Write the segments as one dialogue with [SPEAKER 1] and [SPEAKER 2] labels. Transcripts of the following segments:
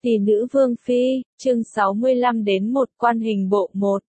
[SPEAKER 1] Tỷ nữ Vương Phi, chương 65 đến 1 quan hình bộ 1.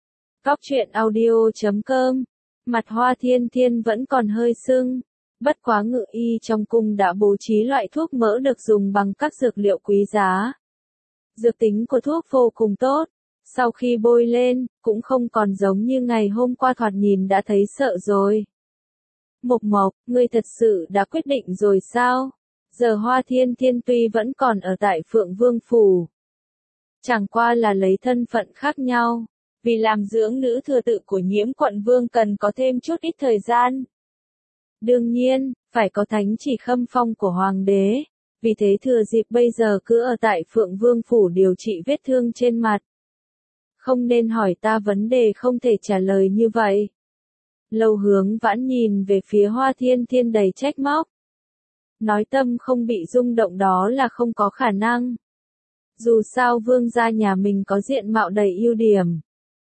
[SPEAKER 1] Góc truyện audio.com. Mặt Hoa Thiên Thiên vẫn còn hơi sưng. Bất quá ngự y trong cung đã bố trí loại thuốc mỡ được dùng bằng các dược liệu quý giá. Dược tính của thuốc vô cùng tốt. Sau khi bôi lên, cũng không còn giống như ngày hôm qua thoạt nhìn đã thấy sợ rồi. Mộc Mộc, ngươi thật sự đã quyết định rồi sao? Giờ Hoa Thiên Thiên tuy vẫn còn ở tại Phượng Vương Phủ. Chẳng qua là lấy thân phận khác nhau. Vì làm dưỡng nữ thừa tự của Nhiễm Quận Vương cần có thêm chút ít thời gian. Đương nhiên, phải có thánh chỉ khâm phong của Hoàng đế. Vì thế thừa dịp bây giờ cứ ở tại Phượng Vương Phủ điều trị vết thương trên mặt. Không nên hỏi ta vấn đề không thể trả lời như vậy. Lâu Hướng Vãn nhìn về phía Hoa Thiên Thiên đầy trách móc. Nói tâm không bị rung động đó là không có khả năng. Dù sao vương gia nhà mình có diện mạo đầy ưu điểm.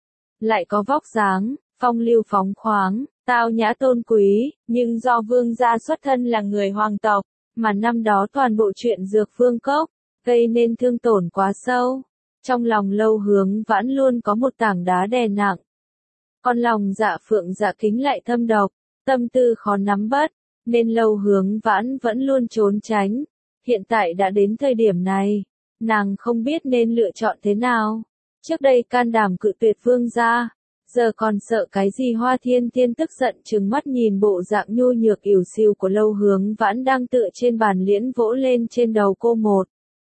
[SPEAKER 1] Lại có vóc dáng, phong lưu phóng khoáng, tao nhã tôn quý, nhưng do vương gia xuất thân là người hoàng tộc, mà năm đó toàn bộ chuyện dược phương cốc, gây nên thương tổn quá sâu. Trong lòng Lâu Hướng Vãn luôn có một tảng đá đè nặng. Con lòng dạ phượng dạ kính lại thâm độc, tâm tư khó nắm bắt. Nên Lâu Hướng Vãn vẫn luôn trốn tránh. Hiện tại đã đến thời điểm này, nàng không biết nên lựa chọn thế nào. Trước đây can đảm cự tuyệt vương gia, giờ còn sợ cái gì? Hoa Thiên Thiên tức giận trừng mắt nhìn bộ dạng nhu nhược ỉu xìu của Lâu Hướng Vãn đang tựa trên bàn liễn vỗ lên trên đầu cô một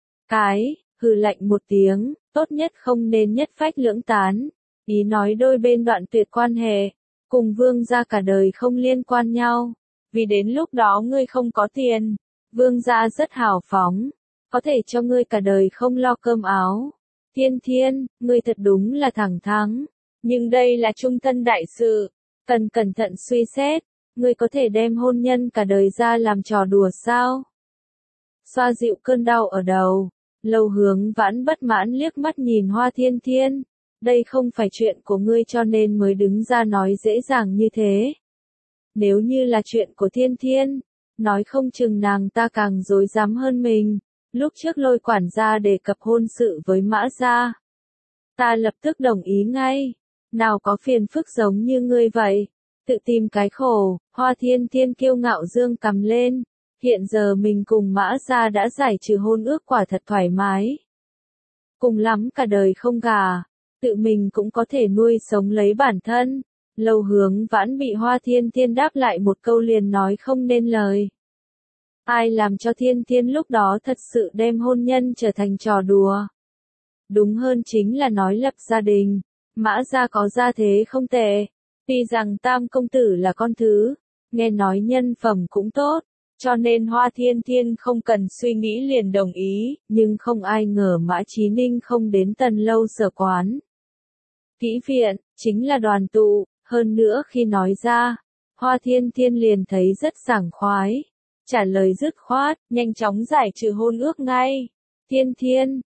[SPEAKER 1] cái, hừ lạnh một tiếng, tốt nhất không nên nhất phách lưỡng tán. Ý nói đôi bên đoạn tuyệt quan hệ, cùng vương gia cả đời không liên quan nhau. Vì đến lúc đó ngươi không có tiền, vương gia rất hào phóng, có thể cho ngươi cả đời không lo cơm áo. Thiên Thiên, ngươi thật đúng là thẳng thắn, nhưng đây là trung thân đại sự, cần cẩn thận suy xét, ngươi có thể đem hôn nhân cả đời ra làm trò đùa sao? Xoa dịu cơn đau ở đầu, Lâu Hướng Vãn bất mãn liếc mắt nhìn Hoa Thiên Thiên, đây không phải chuyện của ngươi cho nên mới đứng ra nói dễ dàng như thế. Nếu như là chuyện của Thiên Thiên, nói không chừng nàng ta càng dối dám hơn mình. Lúc trước Lôi quản gia đề cập hôn sự với Mã gia, ta lập tức đồng ý ngay. Nào có phiền phức giống như ngươi vậy, tự tìm cái khổ. Hoa Thiên Thiên kiêu ngạo dương cầm lên, hiện giờ mình cùng Mã gia đã giải trừ hôn ước, quả thật thoải mái. Cùng lắm cả đời không gả, tự mình cũng có thể nuôi sống lấy bản thân. Lâu Hướng Vãn bị Hoa Thiên Thiên đáp lại một câu liền nói không nên lời. Ai làm cho Thiên Thiên lúc đó thật sự đem hôn nhân trở thành trò đùa. Đúng hơn chính là nói lập gia đình. Mã gia có gia thế không tệ. Tuy rằng Tam công tử là con thứ, nghe nói nhân phẩm cũng tốt, cho nên Hoa Thiên Thiên không cần suy nghĩ liền đồng ý, nhưng không ai ngờ Mã Chí Ninh không đến Tần Lâu sở quán. Kỹ viện, chính là đoàn tụ. Hơn nữa khi nói ra, Hoa Thiên Thiên liền thấy rất sảng khoái. Trả lời dứt khoát, nhanh chóng giải trừ hôn ước ngay. Thiên Thiên,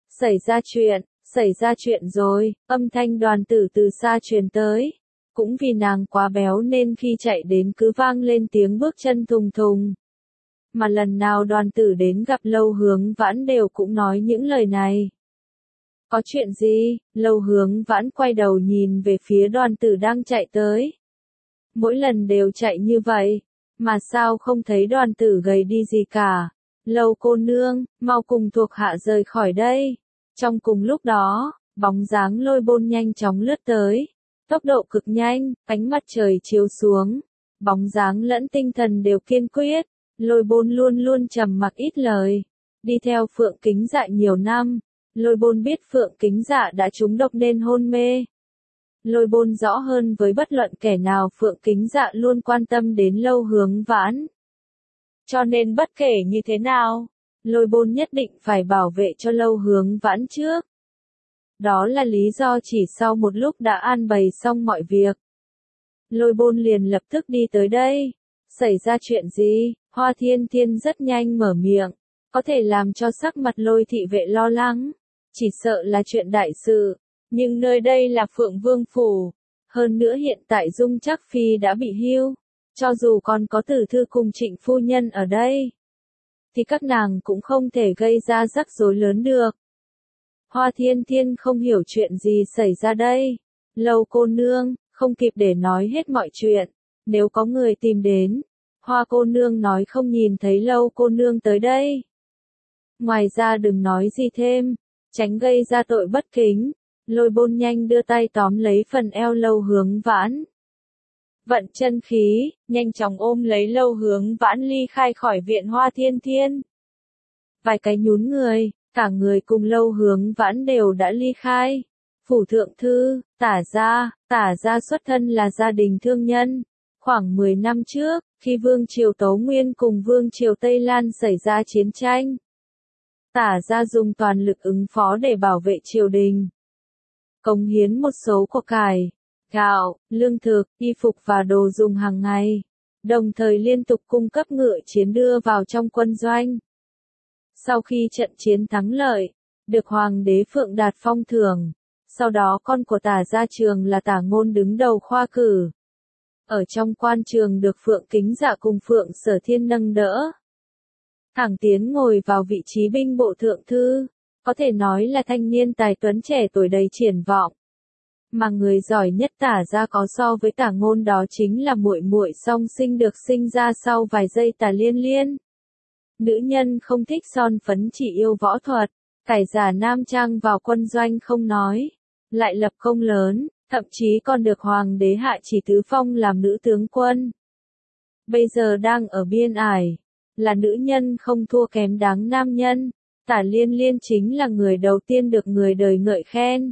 [SPEAKER 1] xảy ra chuyện rồi, âm thanh Đoàn Tử từ xa truyền tới. Cũng vì nàng quá béo nên khi chạy đến cứ vang lên tiếng bước chân thùng thùng. Mà lần nào Đoàn Tử đến gặp Lâu Hướng Vãn đều cũng nói những lời này. Có chuyện gì? Lâu Hướng Vãn quay đầu nhìn về phía Đoàn Tử đang chạy tới. Mỗi lần đều chạy như vậy, mà sao không thấy Đoàn Tử gầy đi gì cả? Lâu cô nương, mau cùng thuộc hạ rời khỏi đây. Trong cùng lúc đó, bóng dáng Lôi Bôn nhanh chóng lướt tới. Tốc độ cực nhanh, ánh mặt trời chiếu xuống. Bóng dáng lẫn tinh thần đều kiên quyết. Lôi Bôn luôn luôn trầm mặc ít lời. Đi theo Phượng Kính Dạ nhiều năm. Lôi Bôn biết Phượng Kính Dạ đã trúng độc nên hôn mê. Lôi Bôn rõ hơn với bất luận kẻ nào Phượng Kính Dạ luôn quan tâm đến Lâu Hướng Vãn. Cho nên bất kể như thế nào, Lôi Bôn nhất định phải bảo vệ cho Lâu Hướng Vãn trước. Đó là lý do chỉ sau một lúc đã an bày xong mọi việc, Lôi Bôn liền lập tức đi tới đây. Xảy ra chuyện gì? Hoa Thiên Thiên rất nhanh mở miệng, có thể làm cho sắc mặt Lôi thị vệ lo lắng. Chỉ sợ là chuyện đại sự, nhưng nơi đây là Phượng Vương Phủ. Hơn nữa hiện tại Dung Trác Phi đã bị hưu, cho dù còn có Tử Thư cùng Trịnh phu nhân ở đây. thì các nàng cũng không thể gây ra rắc rối lớn được. Hoa Thiên Thiên không hiểu chuyện gì xảy ra đây. Lâu cô nương, không kịp để nói hết mọi chuyện. Nếu có người tìm đến, Hoa cô nương nói không nhìn thấy Lâu cô nương tới đây. Ngoài ra đừng nói gì thêm, tránh gây ra tội bất kính. Lôi Bôn nhanh đưa tay tóm lấy phần eo Lâu Hướng Vãn. Vận chân khí, nhanh chóng ôm lấy Lâu Hướng Vãn ly khai khỏi viện Hoa Thiên Thiên. Vài cái nhún người, cả người cùng Lâu Hướng Vãn đều đã ly khai. Phủ thượng thư, Tả gia xuất thân là gia đình thương nhân. Khoảng 10 năm trước, khi Vương triều Tấu Nguyên cùng Vương triều Tây Lan xảy ra chiến tranh, Tả gia dùng toàn lực ứng phó để bảo vệ triều đình. Cống hiến một số của cải, gạo, lương thực, y phục và đồ dùng hàng ngày, đồng thời liên tục cung cấp ngựa chiến đưa vào trong quân doanh. Sau khi trận chiến thắng lợi, được Hoàng đế Phượng Đạt phong thưởng, sau đó con của Tả gia Trường là Tả Ngôn đứng đầu khoa cử. Ở trong quan trường được Phượng Kính Dạ cùng Phượng Sở Thiên nâng đỡ. Thẳng tiến ngồi vào vị trí binh bộ thượng thư, có thể nói là thanh niên tài tuấn trẻ tuổi đầy triển vọng. Mà người giỏi nhất Tả gia có so với Tả Ngôn đó chính là muội muội song sinh được sinh ra sau vài giây Tả Liên Liên. Nữ nhân không thích son phấn chỉ yêu võ thuật, cải giả nam trang vào quân doanh không nói, lại lập công lớn, thậm chí còn được Hoàng đế hạ chỉ tứ phong làm nữ tướng quân. Bây giờ đang ở biên ải, là nữ nhân không thua kém đáng nam nhân, Tả Liên Liên chính là người đầu tiên được người đời ngợi khen.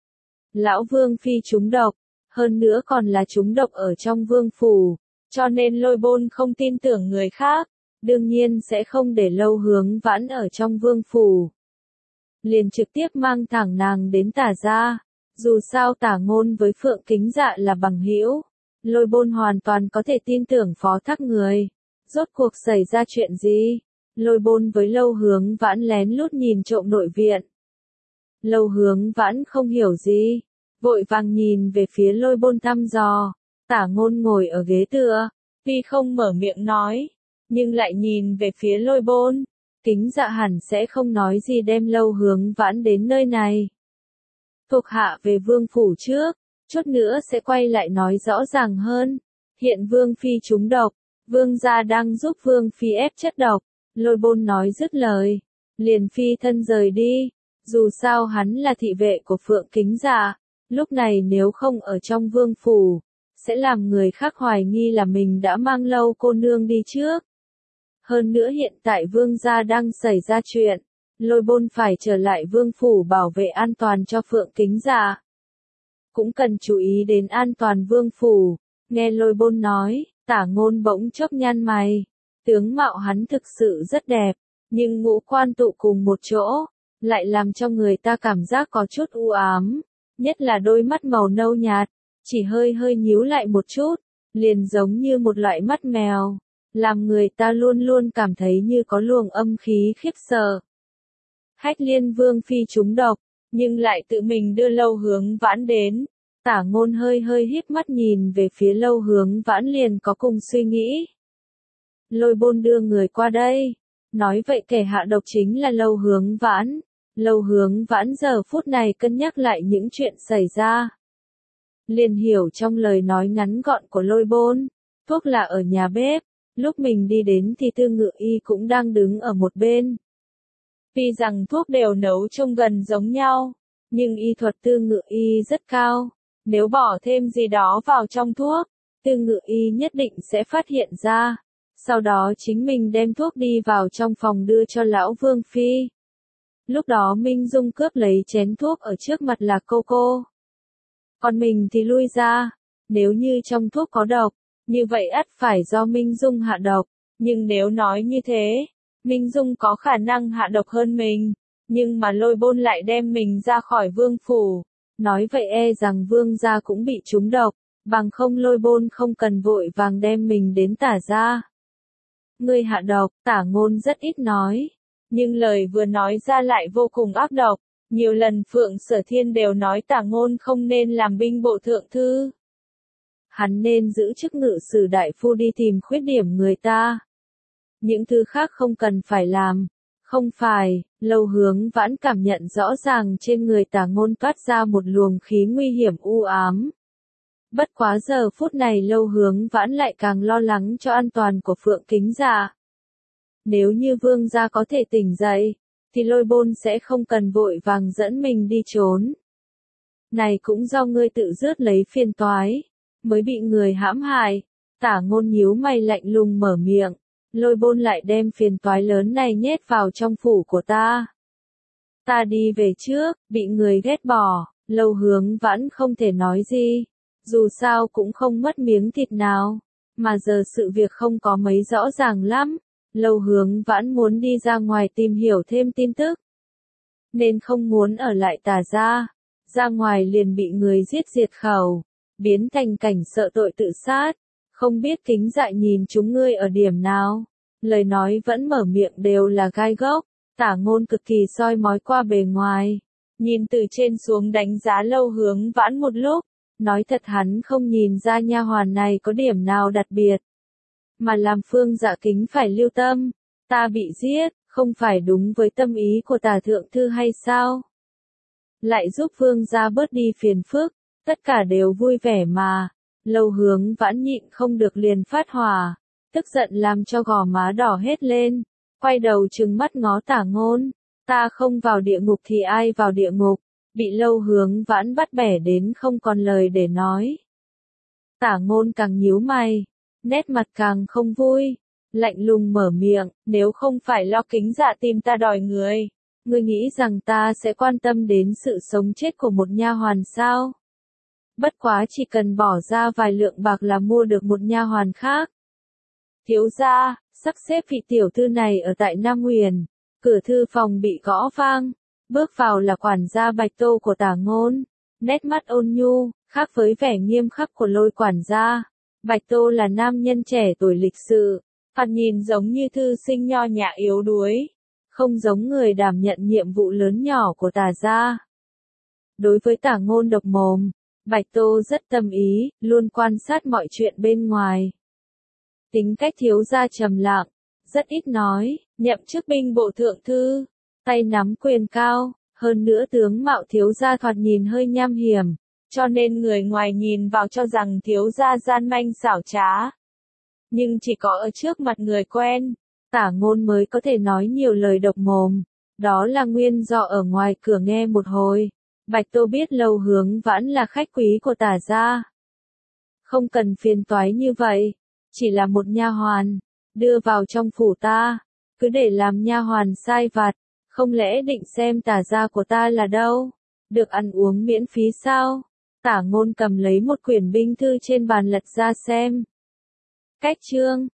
[SPEAKER 1] Lão Vương phi trúng độc, hơn nữa còn là trúng độc ở trong vương phủ, cho nên Lôi Bôn không tin tưởng người khác, đương nhiên sẽ không để Lâu Hướng Vãn ở trong vương phủ. Liền trực tiếp mang thẳng nàng đến Tả gia, dù sao Tả Ngôn với Phượng Kính Dạ là bằng hữu, Lôi Bôn hoàn toàn có thể tin tưởng phó thác người. Rốt cuộc xảy ra chuyện gì? Lôi Bôn với Lâu Hướng Vãn lén lút nhìn trộm nội viện. Lâu Hướng Vãn không hiểu gì, vội vàng nhìn về phía Lôi Bôn thăm dò. Tả Ngôn ngồi ở ghế tựa, tuy không mở miệng nói, nhưng lại nhìn về phía Lôi Bôn. Kính Dạ hẳn sẽ không nói gì đem Lâu Hướng Vãn đến nơi này. Thuộc hạ về vương phủ trước, chút nữa sẽ quay lại nói rõ ràng hơn. Hiện Vương phi trúng độc, Vương gia đang giúp Vương phi ép chất độc. Lôi Bôn nói dứt lời, liền phi thân rời đi. Dù sao hắn là thị vệ của Phượng Kính Dạ, lúc này nếu không ở trong vương phủ, sẽ làm người khác hoài nghi là mình đã mang Lâu cô nương đi trước. Hơn nữa hiện tại Vương gia đang xảy ra chuyện, Lôi Bôn phải trở lại vương phủ bảo vệ an toàn cho Phượng Kính Dạ. Cũng cần chú ý đến an toàn vương phủ. Nghe Lôi Bôn nói, Tả Ngôn bỗng chốc nhăn mày. Tướng mạo hắn thực sự rất đẹp, nhưng ngũ quan tụ cùng một chỗ, lại làm cho người ta cảm giác có chút u ám, nhất là đôi mắt màu nâu nhạt, chỉ hơi hơi nhíu lại một chút, liền giống như một loại mắt mèo, làm người ta luôn luôn cảm thấy như có luồng âm khí khiếp sợ. Hách Liên Vương phi trúng độc, nhưng lại tự mình đưa Lâu Hướng Vãn đến. Tả Ngôn hơi hơi híp mắt nhìn về phía Lâu Hướng Vãn liền có cùng suy nghĩ. Lôi Bôn đưa người qua đây, nói vậy kẻ hạ độc chính là Lâu Hướng Vãn. Lâu Hướng Vãn giờ phút này cân nhắc lại những chuyện xảy ra. Liền hiểu trong lời nói ngắn gọn của Lôi Bôn, thuốc là ở nhà bếp, lúc mình đi đến thì Tư Ngự Y cũng đang đứng ở một bên. Tuy rằng thuốc đều nấu trông gần giống nhau, nhưng y thuật Tư Ngự Y rất cao, nếu bỏ thêm gì đó vào trong thuốc, Tư Ngự Y nhất định sẽ phát hiện ra. Sau đó chính mình đem thuốc đi vào trong phòng đưa cho lão Vương phi. Lúc đó Minh Dung cướp lấy chén thuốc ở trước mặt Lạc cô. Còn mình thì lui ra, nếu như trong thuốc có độc, như vậy ắt phải do Minh Dung hạ độc, nhưng nếu nói như thế, Minh Dung có khả năng hạ độc hơn mình, nhưng mà Lôi Bôn lại đem mình ra khỏi vương phủ, nói vậy e rằng vương gia cũng bị trúng độc, bằng không Lôi Bôn không cần vội vàng đem mình đến Tả gia. Người hạ độc, Tả Ngôn rất ít nói, nhưng lời vừa nói ra lại vô cùng ác độc. Nhiều lần Phượng Sở Thiên đều nói Tả Ngôn không nên làm binh bộ thượng thư. Hắn nên giữ chức ngự sử đại phu đi tìm khuyết điểm người ta. những thứ khác không cần phải làm. Không phải, Lâu Hướng Vãn cảm nhận rõ ràng trên người Tả Ngôn toát ra một luồng khí nguy hiểm u ám. Bất quá giờ phút này Lâu Hướng Vãn lại càng lo lắng cho an toàn của Phượng Kính Dạ. Nếu như Vương gia có thể tỉnh dậy, thì Lôi Bôn sẽ không cần vội vàng dẫn mình đi trốn. Này cũng do ngươi tự rước lấy phiền toái, mới bị người hãm hại. Tả Ngôn nhíu mày lạnh lùng mở miệng, Lôi Bôn lại đem phiền toái lớn này nhét vào trong phủ của ta. Ta đi về trước, bị người ghét bỏ, Lâu Hướng Vãn không thể nói gì, dù sao cũng không mất miếng thịt nào, mà giờ sự việc không có mấy rõ ràng lắm. Lâu Hướng Vãn muốn đi ra ngoài tìm hiểu thêm tin tức, nên không muốn ở lại Tả gia, ra ngoài liền bị người giết diệt khẩu, biến thành cảnh sợ tội tự sát. Không biết Kính Dạ nhìn chúng ngươi ở điểm nào, lời nói vẫn mở miệng đều là gai góc. Tả Ngôn cực kỳ soi mói qua bề ngoài, nhìn từ trên xuống đánh giá Lâu Hướng Vãn một lúc, nói thật hắn không nhìn ra nha hoàn này có điểm nào đặc biệt, mà làm Phương Dạ Kính phải lưu tâm. Ta bị giết, không phải đúng với tâm ý của Tả thượng thư hay sao? Lại giúp Phương gia bớt đi phiền phức, tất cả đều vui vẻ mà. Lâu Hướng Vãn nhịn không được liền phát hỏa, tức giận làm cho gò má đỏ hết lên, quay đầu trừng mắt ngó Tả Ngôn. Ta không vào địa ngục thì ai vào địa ngục? Bị Lâu Hướng Vãn bắt bẻ đến không còn lời để nói. Tả Ngôn càng nhíu mày, nét mặt càng không vui, lạnh lùng mở miệng, nếu không phải lo Kính Dạ tìm ta đòi người, ngươi nghĩ rằng ta sẽ quan tâm đến sự sống chết của một nha hoàn sao? Bất quá chỉ cần bỏ ra vài lượng bạc là mua được một nha hoàn khác. Thiếu gia, sắp xếp vị tiểu thư này ở tại Nam Huyền. Cửa thư phòng bị gõ vang, bước vào là quản gia Bạch Tô của Tả Ngôn, nét mắt ôn nhu, khác với vẻ nghiêm khắc của Lôi quản gia. Bạch Tô là nam nhân trẻ tuổi lịch sự, thoạt nhìn giống như thư sinh nho nhã yếu đuối, không giống người đảm nhận nhiệm vụ lớn nhỏ của Tả gia. Đối với Tả Ngôn độc mồm, Bạch Tô rất tâm ý, luôn quan sát mọi chuyện bên ngoài. Tính cách thiếu gia trầm lặng, rất ít nói, nhậm chức binh bộ thượng thư, tay nắm quyền cao, hơn nữa tướng mạo thiếu gia thoạt nhìn hơi nham hiểm, cho nên người ngoài nhìn vào cho rằng thiếu gia gian manh xảo trá. Nhưng chỉ có ở trước mặt người quen, Tả Ngôn mới có thể nói nhiều lời độc mồm, đó là nguyên do ở ngoài cửa nghe một hồi. Bạch Tô biết Lâu Hướng Vãn là khách quý của Tả gia, không cần phiền toái như vậy, chỉ là một nha hoàn, đưa vào trong phủ ta, cứ để làm nha hoàn sai vặt, không lẽ định xem Tả gia của ta là đâu, được ăn uống miễn phí sao? Tả Ngôn cầm lấy một quyển binh thư trên bàn lật ra xem. Cách chương